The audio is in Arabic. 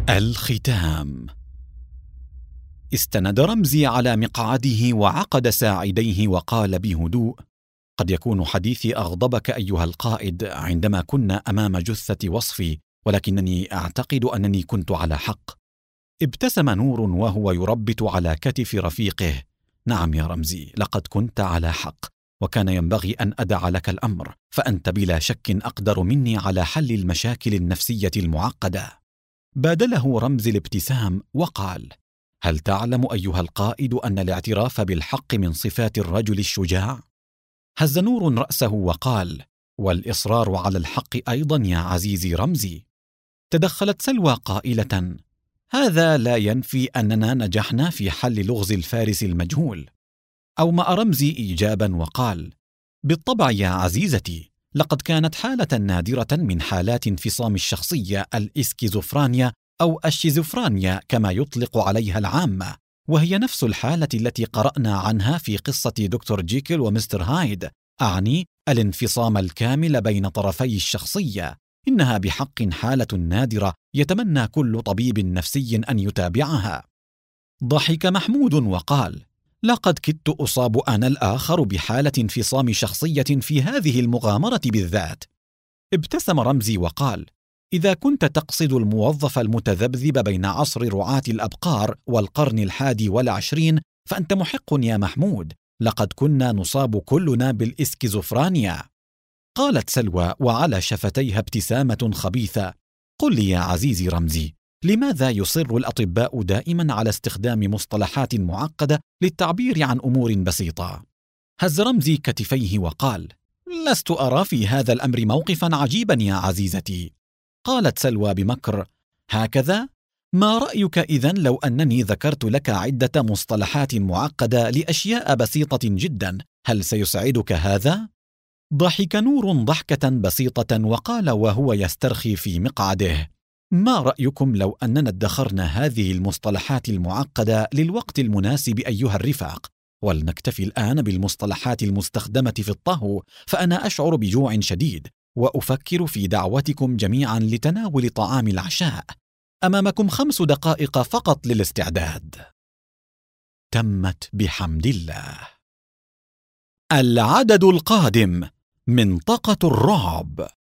الختام. استند رمزي على مقعده وعقد ساعديه وقال بهدوء: قد يكون حديثي أغضبك أيها القائد عندما كنا أمام جثة وصفي، ولكنني أعتقد أنني كنت على حق. ابتسم نور وهو يربت على كتف رفيقه. نعم يا رمزي، لقد كنت على حق، وكان ينبغي أن أدع لك الأمر، فأنت بلا شك أقدر مني على حل المشاكل النفسية المعقدة. بادله رمزي الابتسام وقال: هل تعلم أيها القائد أن الاعتراف بالحق من صفات الرجل الشجاع؟ هز نور رأسه وقال: والإصرار على الحق أيضا يا عزيزي رمزي. تدخلت سلوى قائلة: هذا لا ينفي أننا نجحنا في حل لغز الفارس المجهول. أومأ رمزي إيجابا وقال: بالطبع يا عزيزتي، لقد كانت حالة نادرة من حالات انفصام الشخصية الإسكيزوفرانيا أو الشيزوفرانيا كما يطلق عليها العامة، وهي نفس الحالة التي قرأنا عنها في قصة دكتور جيكل ومستر هايد، أعني الانفصام الكامل بين طرفي الشخصية. إنها بحق حالة نادرة يتمنى كل طبيب نفسي أن يتابعها. ضحك محمود وقال: لقد كدت أصاب أنا الآخر بحالة انفصام شخصية في هذه المغامرة بالذات. ابتسم رمزي وقال: إذا كنت تقصد الموظف المتذبذب بين عصر رعاة الأبقار والقرن 21 فأنت محق يا محمود، لقد كنا نصاب كلنا بالإسكيزوفرانيا. قالت سلوى وعلى شفتيها ابتسامة خبيثة: قل لي يا عزيزي رمزي، لماذا يصر الأطباء دائما على استخدام مصطلحات معقدة للتعبير عن أمور بسيطة؟ هز رمزي كتفيه وقال: لست أرى في هذا الأمر موقفا عجيبا يا عزيزتي. قالت سلوى بمكر: هكذا؟ ما رأيك إذن لو أنني ذكرت لك عدة مصطلحات معقدة لأشياء بسيطة جدا؟ هل سيسعدك هذا؟ ضحك نور ضحكة بسيطة وقال وهو يسترخي في مقعده: ما رأيكم لو أننا ادخرنا هذه المصطلحات المعقدة للوقت المناسب أيها الرفاق، ولنكتفي الآن بالمصطلحات المستخدمة في الطهو، فأنا أشعر بجوع شديد وأفكر في دعوتكم جميعا لتناول طعام العشاء. أمامكم 5 دقائق فقط للاستعداد. تمت بحمد الله. العدد القادم: منطقة الرعب.